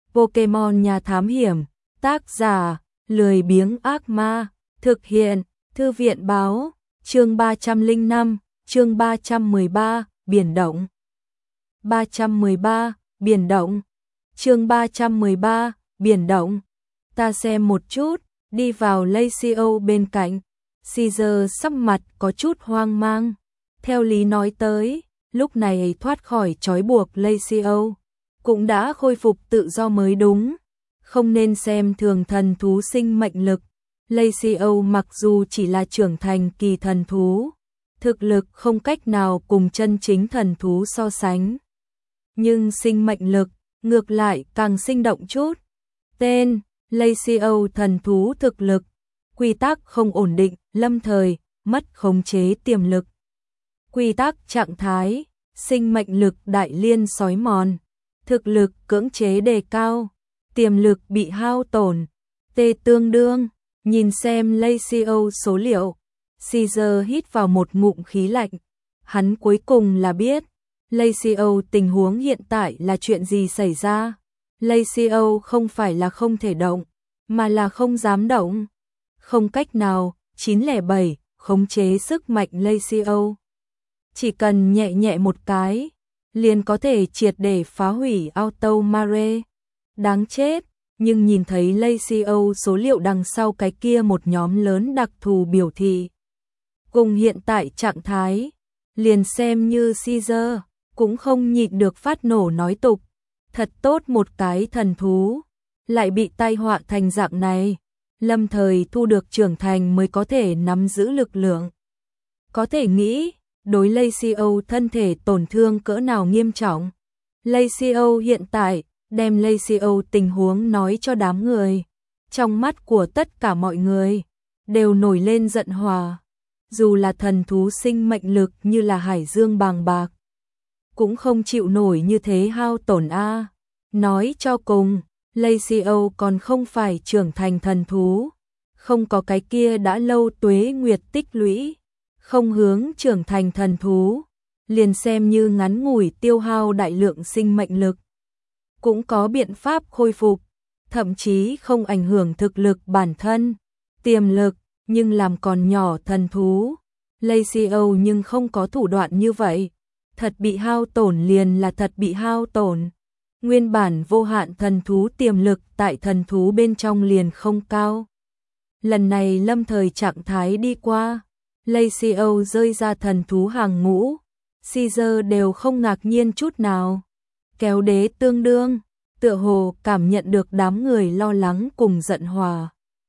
Pokemon nhà thám hiểm, tác giả, lười biếng ác ma, thực hiện, thư viện báo, chương 305, chương 313, biển động. 313, biển động. Chương 313, biển động. Ta xem một chút, đi vào Lacio bên cạnh. Caesar sắc mặt có chút hoang mang. Theo lý nói tới, lúc này thoát khỏi trói buộc Lacio cũng đã khôi phục tự do mới đúng, không nên xem thường thần thú sinh mệnh lực. Lacio mặc dù chỉ là trưởng thành kỳ thần thú, thực lực không cách nào cùng chân chính thần thú so sánh, nhưng sinh mệnh lực ngược lại càng sinh động chút. Tên: Lacio thần thú thực lực, quy tắc không ổn định, lâm thời, mất khống chế tiềm lực. Quy tắc trạng thái: sinh mệnh lực đại liên sói mòn, thực lực cưỡng chế đề cao, tiềm lực bị hao tổn. T tương đương, nhìn xem Lacio số liệu, Caesar hít vào một ngụm khí lạnh. Hắn cuối cùng là biết Lacio tình huống hiện tại là chuyện gì xảy ra. Lacio không phải là không thể động, mà là không dám động. Không cách nào, 907, khống chế sức mạnh Lacio. Chỉ cần nhẹ nhẹ một cái, liền có thể triệt để phá hủy Auto Mare. Đáng chết, nhưng nhìn thấy Lacio số liệu đằng sau cái kia một nhóm lớn đặc thù biểu thị. Cùng hiện tại trạng thái, liền xem như Caesar, cũng không nhịn được phát nổ nói tục. Thật tốt một cái thần thú, lại bị tai họa thành dạng này. Lâm thời thu được trưởng thành mới có thể nắm giữ lực lượng. Có thể nghĩ, đối Lacio thân thể tổn thương cỡ nào nghiêm trọng. Lacio hiện tại, đem Lacio tình huống nói cho đám người. Trong mắt của tất cả mọi người, đều nổi lên giận hòa. Dù là thần thú sinh mệnh lực như là hải dương bàng bạc, cũng không chịu nổi như thế hao tổn a. Nói cho cùng, Lacio còn không phải trưởng thành thần thú, không có cái kia đã lâu tuế nguyệt tích lũy, không hướng trưởng thành thần thú, liền xem như ngắn ngủi tiêu hao đại lượng sinh mệnh lực, cũng có biện pháp khôi phục, thậm chí không ảnh hưởng thực lực bản thân, tiềm lực, nhưng làm còn nhỏ thần thú. Lacio nhưng không có thủ đoạn như vậy, thật bị hao tổn liền là thật bị hao tổn. Nguyên bản vô hạn thần thú tiềm lực tại thần thú bên trong liền không cao. Lần này lâm thời trạng thái đi qua, Lacio rơi ra thần thú hàng ngũ, Caesar đều không ngạc nhiên chút nào. Kéo đế tương đương, tựa hồ cảm nhận được đám người lo lắng cùng giận hòa.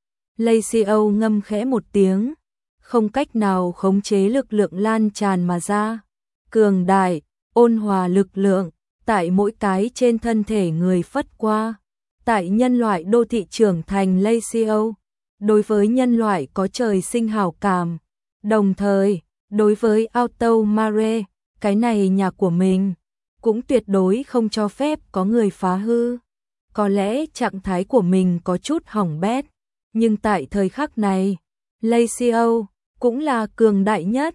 Lacio ngâm khẽ một tiếng, không cách nào khống chế lực lượng lan tràn mà ra. Cường đại, ôn hòa lực lượng, tại mỗi cái trên thân thể người phất qua. Tại nhân loại đô thị trưởng thành Lacio, đối với nhân loại có trời sinh hảo cảm. Đồng thời, đối với Auto Mare, cái này nhà của mình, cũng tuyệt đối không cho phép có người phá hư. Có lẽ trạng thái của mình có chút hỏng bét, nhưng tại thời khắc này, Lacio cũng là cường đại nhất.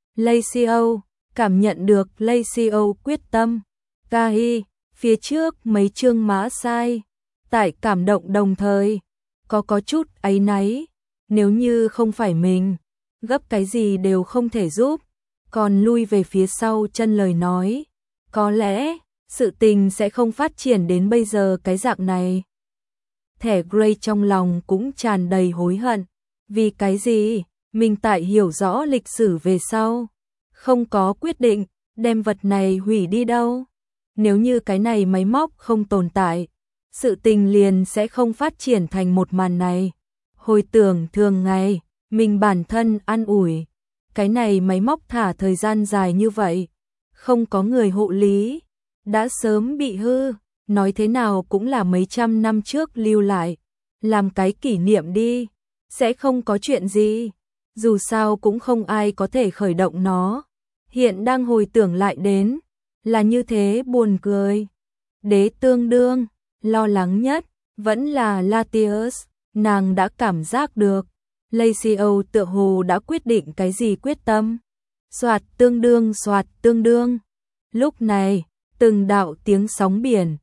Lacio cảm nhận được Lacio quyết tâm. Gahi, phía trước mấy chương mã sai, tại cảm động đồng thời, có chút áy náy, nếu như không phải mình, gấp cái gì đều không thể giúp, còn lui về phía sau chân lời nói, có lẽ sự tình sẽ không phát triển đến bây giờ cái dạng này. Thẻ Grey trong lòng cũng tràn đầy hối hận, vì cái gì, mình tại hiểu rõ lịch sử về sau, không có quyết định đem vật này hủy đi đâu. Nếu như cái này máy móc không tồn tại, sự tình liền sẽ không phát triển thành một màn này. Hồi tưởng thường ngày, mình bản thân an ủi, cái này máy móc thả thời gian dài như vậy, không có người hộ lý, đã sớm bị hư, nói thế nào cũng là mấy trăm năm trước lưu lại, làm cái kỷ niệm đi, sẽ không có chuyện gì, dù sao cũng không ai có thể khởi động nó. Hiện đang hồi tưởng lại đến, là như thế buồn cười. Đế tương đương, lo lắng nhất, vẫn là Latius, nàng đã cảm giác được. Lacio tựa hồ đã quyết định cái gì quyết tâm. Soạt tương đương. Lúc này, từng đạo tiếng sóng biển,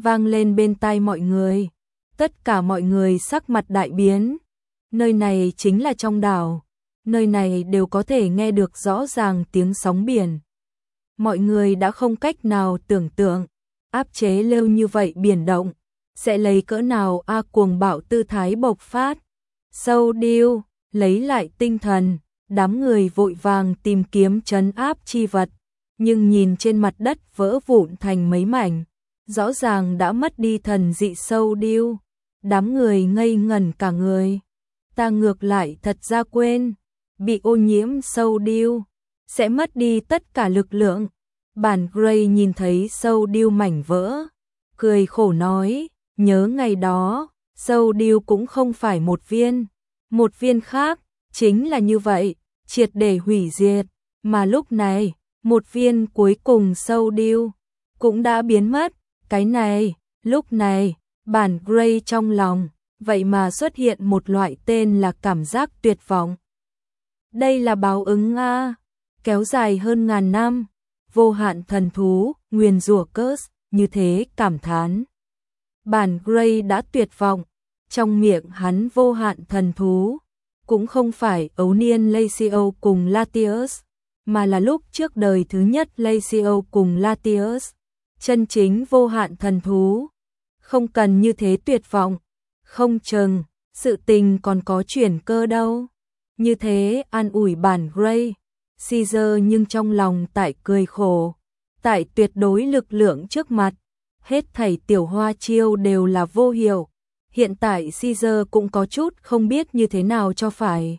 vang lên bên tai mọi người. Tất cả mọi người sắc mặt đại biến. Nơi này chính là trong đảo. Nơi này đều có thể nghe được rõ ràng tiếng sóng biển. Mọi người đã không cách nào tưởng tượng, áp chế lâu như vậy biển động, sẽ lấy cỡ nào cuồng bạo tư thái bộc phát. Sâu điêu, lấy lại tinh thần, đám người vội vàng tìm kiếm trấn áp chi vật, nhưng nhìn trên mặt đất vỡ vụn thành mấy mảnh, rõ ràng đã mất đi thần dị sâu điêu. Đám người ngây ngẩn cả người. Ta ngược lại thật ra quên, bị ô nhiễm sâu điêu sẽ mất đi tất cả lực lượng. Bản Gray nhìn thấy sâu điêu mảnh vỡ, cười khổ nói, nhớ ngày đó, sâu điêu cũng không phải một viên khác, chính là như vậy, triệt để hủy diệt, mà lúc này, một viên cuối cùng sâu điêu cũng đã biến mất, cái này, lúc này, bản Gray trong lòng, vậy mà xuất hiện một loại tên là cảm giác tuyệt vọng. Đây là báo ứng kéo dài hơn ngàn năm, vô hạn thần thú, nguyền rủa curse, như thế cảm thán. Bản Gray đã tuyệt vọng, trong miệng hắn vô hạn thần thú, cũng không phải ấu niên Lacio cùng Latius, mà là lúc trước đời thứ nhất Lacio cùng Latius, chân chính vô hạn thần thú. Không cần như thế tuyệt vọng, không chừng, sự tình còn có chuyển cơ đâu. Như thế an ủi bản Gray, Caesar nhưng trong lòng tại cười khổ, tại tuyệt đối lực lượng trước mặt, hết thảy tiểu hoa chiêu đều là vô hiệu. Hiện tại Caesar cũng có chút không biết như thế nào cho phải.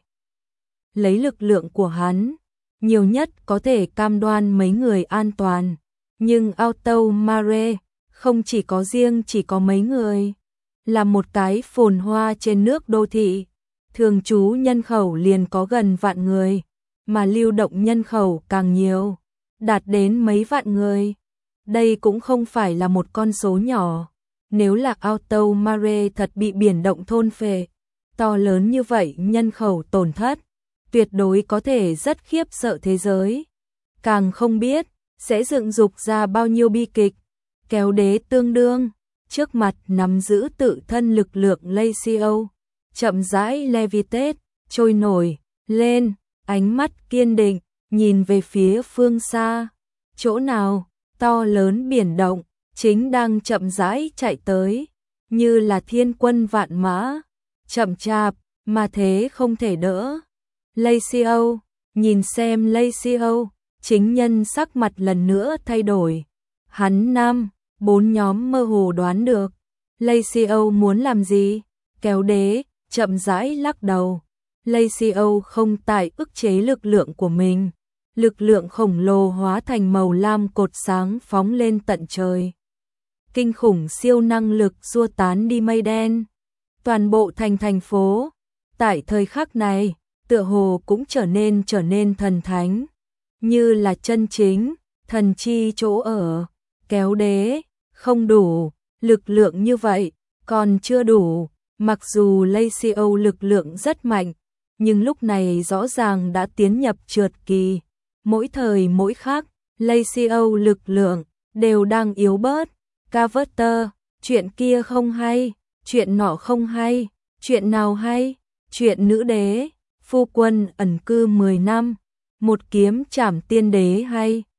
Lấy lực lượng của hắn, nhiều nhất có thể cam đoan mấy người an toàn, nhưng Alto Mare không chỉ có riêng chỉ có mấy người, là một cái phồn hoa trên nước đô thị, thường trú nhân khẩu liền có gần vạn người, mà lưu động nhân khẩu càng nhiều, đạt đến mấy vạn người. Đây cũng không phải là một con số nhỏ. Nếu là Alto Mare thật bị biển động thôn phệ, to lớn như vậy nhân khẩu tổn thất, tuyệt đối có thể rất khiếp sợ thế giới. Càng không biết, sẽ dựng dục ra bao nhiêu bi kịch. Kéo đế tương đương, trước mặt nắm giữ tự thân lực lượng Lacio, chậm rãi levitate, trôi nổi lên, ánh mắt kiên định, nhìn về phía phương xa. Chỗ nào, to lớn biển động, chính đang chậm rãi chạy tới, như là thiên quân vạn mã, chậm chạp, mà thế không thể đỡ. Lacio, nhìn xem Lacio, chính nhân sắc mặt lần nữa thay đổi. Hắn 4 nhóm mơ hồ đoán được. Lacio muốn làm gì? Kéo đế, chậm rãi lắc đầu. Lacio không tại ức chế lực lượng của mình. Lực lượng khổng lồ hóa thành màu lam cột sáng phóng lên tận trời. Kinh khủng siêu năng lực xua tán đi mây đen. Toàn bộ thành phố, tại thời khắc này, tựa hồ cũng trở nên thần thánh. Như là chân chính, thần chi chỗ ở. Kéo đế, không đủ, lực lượng như vậy, còn chưa đủ. Mặc dù Lacio lực lượng rất mạnh, nhưng lúc này rõ ràng đã tiến nhập trượt kỳ. Mỗi thời mỗi khác, Lacio lực lượng đều đang yếu bớt. Carver, chuyện kia không hay, chuyện nọ không hay, chuyện nào hay, chuyện nữ đế, phu quân ẩn cư 10 năm, một kiếm trảm tiên đế hay.